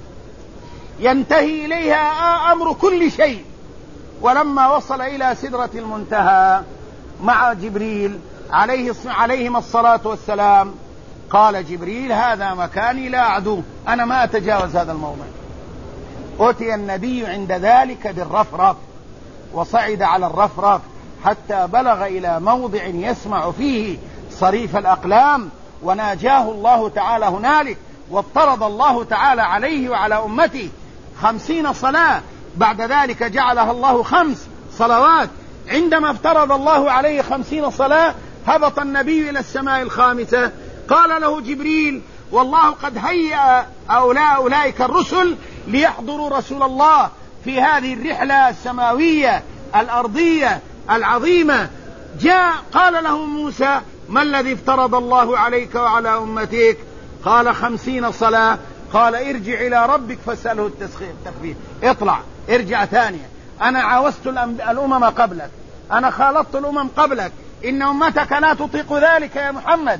ينتهي إليها أمر كل شيء. ولما وصل إلى سدرة المنتهى مع جبريل عليه عليهما الصلاة والسلام، قال جبريل: هذا مكاني لا أعدوه، أنا ما أتجاوز هذا الموضع. أتي النبي عند ذلك بالرفرف، وصعد على الرفرف حتى بلغ إلى موضع يسمع فيه صريف الأقلام، وناجاه الله تعالى هنالك، وافترض الله تعالى عليه وعلى أمته خمسين صلاة. بعد ذلك جعلها الله خمس صلوات. عندما افترض الله عليه خمسين صلاة، هبط النبي إلى السماء الخامسة قال له جبريل: والله قد هيأ أولاء أولئك الرسل ليحضروا رسول الله في هذه الرحلة السماوية الأرضية العظيمة. جاء قال له موسى: ما الذي افترض الله عليك وعلى أمتك؟ قال: خمسين صلاة. قال: ارجع إلى ربك فاسأله التخفيف. اطلع ارجع ثانية، أنا عاوزت الأمم قبلك، أنا خالطت الأمم قبلك، إن أمتك لا تطيق ذلك يا محمد.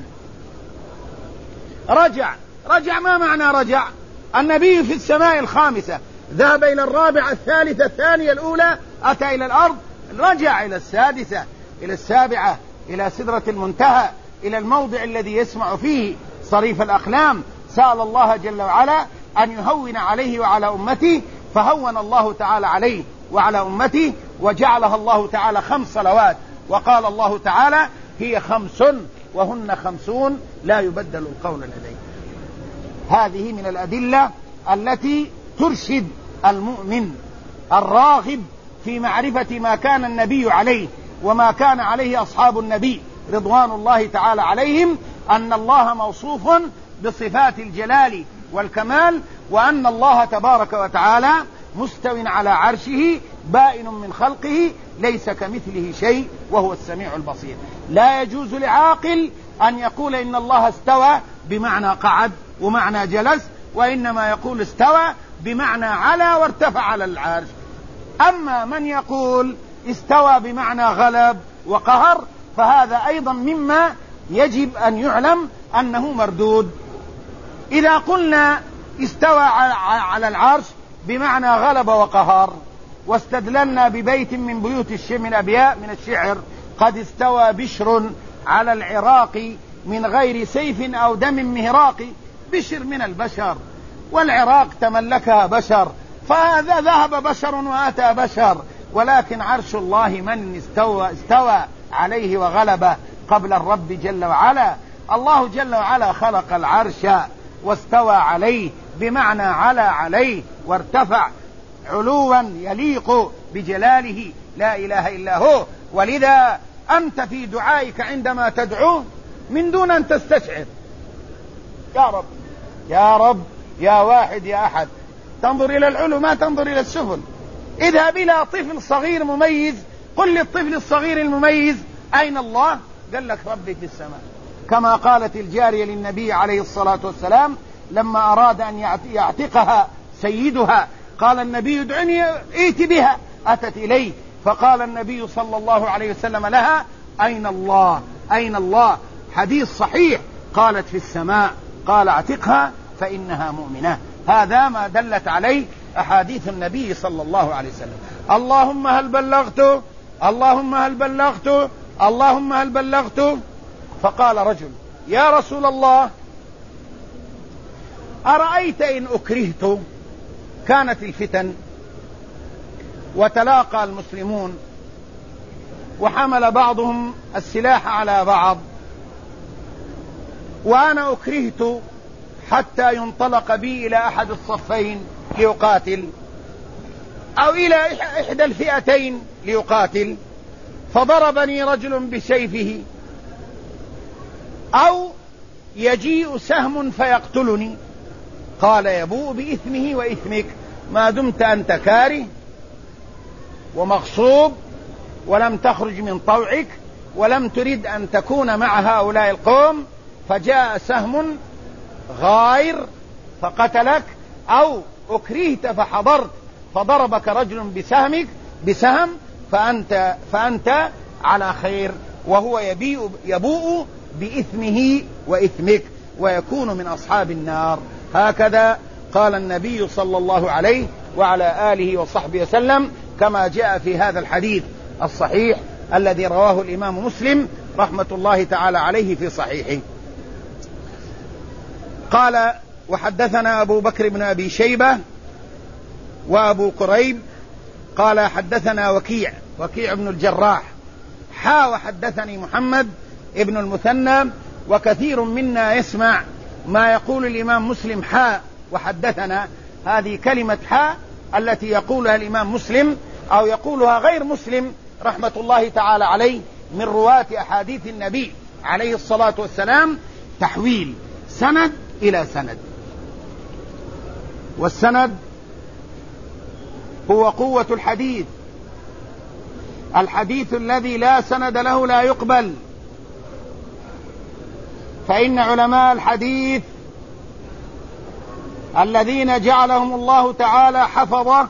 رجع رجع ما معنى رجع؟ النبي في السماء الخامسة ذهب إلى الرابعة الثالثة الثانية الأولى، أتى إلى الأرض، رجع إلى السادسة إلى السابعة إلى سدرة المنتهى، إلى الموضع الذي يسمع فيه صريف الأقلام. سأل الله جل وعلا أن يهون عليه وعلى أمته، فهون الله تعالى عليه وعلى أمته، وجعلها الله تعالى خمس صلوات. وقال الله تعالى: هي خمس وهن خمسون لا يبدل القول لدي. هذه من الأدلة التي ترشد المؤمن الراغب في معرفة ما كان النبي عليه وما كان عليه أصحاب النبي رضوان الله تعالى عليهم، أن الله موصوف بصفات الجلال والكمال، وأن الله تبارك وتعالى مستو على عرشه بائن من خلقه ليس كمثله شيء وهو السميع البصير. لا يجوز لعاقل أن يقول إن الله استوى بمعنى قعد ومعنى جلس، وإنما يقول استوى بمعنى على وارتفع على العرش. أما من يقول استوى بمعنى غلب وقهر فهذا أيضا مما يجب أن يعلم أنه مردود. إذا قلنا استوى على العرش بمعنى غلب وقهر، واستدللنا ببيت من بيوت من أبياء من الشعر: قد استوى بشر على العراق من غير سيف أو دم مهراق. بشر من البشر، والعراق تملكها بشر، فهذا ذهب بشر وأتى بشر، ولكن عرش الله من استوى, استوى عليه وغلب قبل الرب جل وعلا. الله جل وعلا خلق العرش واستوى عليه بمعنى على عليه وارتفع علوا يليق بجلاله لا إله إلا هو. ولذا أنت في دعائك عندما تدعو من دون أن تستشعر: يا رب يا رب يا واحد يا أحد، تنظر إلى العلو ما تنظر إلى السفل. اذهب إلى طفل صغير مميز، قل للطفل الصغير المميز: أين الله؟ قال لك: ربي في السماء. كما قالت الجارية للنبي عليه الصلاة والسلام لما أراد أن يعتقها سيدها، قال النبي: ادعني ائت بها. أتت إليه فقال النبي صلى الله عليه وسلم لها: أين الله؟ أين الله؟ حديث صحيح. قالت: في السماء. قال: اعتقها فإنها مؤمنة. هذا ما دلت عليه أحاديث النبي صلى الله عليه وسلم. اللهم هل بلغت؟ اللهم هل بلغت؟ اللهم هل بلغت؟ فقال رجل: يا رسول الله، أرأيت إن أكرهت؟ كانت الفتن وتلاقى المسلمون وحمل بعضهم السلاح على بعض، وأنا أكرهت حتى ينطلق بي إلى أحد الصفين ليقاتل، أو إلى إحدى الفئتين ليقاتل، فضربني رجل بسيفه، أو يجيء سهم فيقتلني. قال: يبوء بإثمه وإثمك ما دمت أنت كاره ومغصوب ولم تخرج من طوعك ولم ترد أن تكون مع هؤلاء القوم، فجاء سهم غائر فقتلك، أو أكرهت فحضرت فضربك رجل بسهمك بسهم فأنت, فأنت على خير، وهو يبيء يبوء بإثمه وإثمك ويكون من أصحاب النار. هكذا قال النبي صلى الله عليه وعلى آله وصحبه وسلم، كما جاء في هذا الحديث الصحيح الذي رواه الإمام مسلم رحمة الله تعالى عليه في صحيحه. قال: وحدثنا أبو بكر بن أبي شيبة وأبو قريب قال: حدثنا وكيع وكيع بن الجراح حا وحدثني محمد ابن المثنى. وكثير منا يسمع ما يقول الإمام مسلم حا وحدثنا، هذه كلمة حا التي يقولها الإمام مسلم أو يقولها غير مسلم رحمة الله تعالى عليه من رواة أحاديث النبي عليه الصلاة والسلام، تحويل سند إلى سند. والسند هو قوة الحديث، الحديث الذي لا سند له لا يقبل. فإن علماء الحديث الذين جعلهم الله تعالى حفظة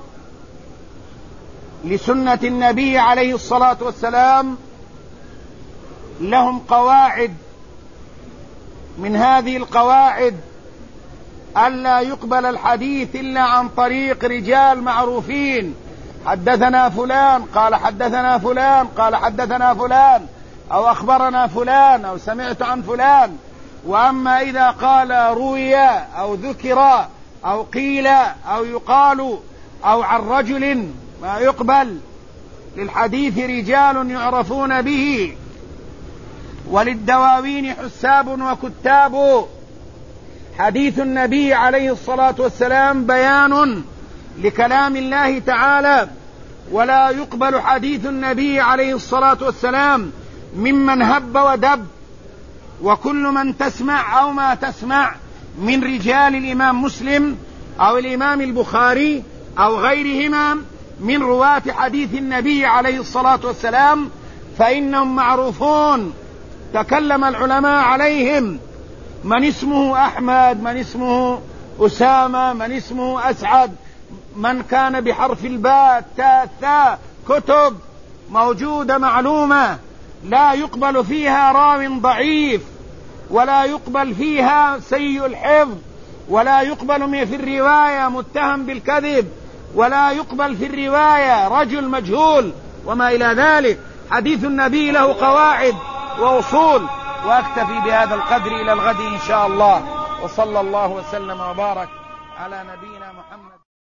لسنة النبي عليه الصلاة والسلام لهم قواعد، من هذه القواعد ألا يقبل الحديث إلا عن طريق رجال معروفين، حدثنا فلان قال حدثنا فلان قال حدثنا فلان أو أخبرنا فلان أو سمعت عن فلان. وأما إذا قال روي أو ذكر أو قيل أو يقال أو عن رجل ما يقبل. للحديث رجال يعرفون به، وللدواوين حساب وكتاب. حديث النبي عليه الصلاة والسلام بيان لكلام الله تعالى، ولا يقبل حديث النبي عليه الصلاة والسلام ممن هب ودب. وكل من تسمع أو ما تسمع من رجال الإمام مسلم أو الإمام البخاري أو غيرهما من رواة حديث النبي عليه الصلاة والسلام فإنهم معروفون، تكلم العلماء عليهم، من اسمه أحمد، من اسمه أسامة، من اسمه أسعد، من كان بحرف الباء تاء الثاء، كتب موجودة معلومة لا يقبل فيها راو ضعيف، ولا يقبل فيها سيء الحفظ، ولا يقبل في الرواية متهم بالكذب، ولا يقبل في الرواية رجل مجهول وما إلى ذلك. حديث النبي له قواعد وأصول. وأكتفي بهذا القدر إلى الغد إن شاء الله، وصلى الله وسلم وبارك على نبينا محمد.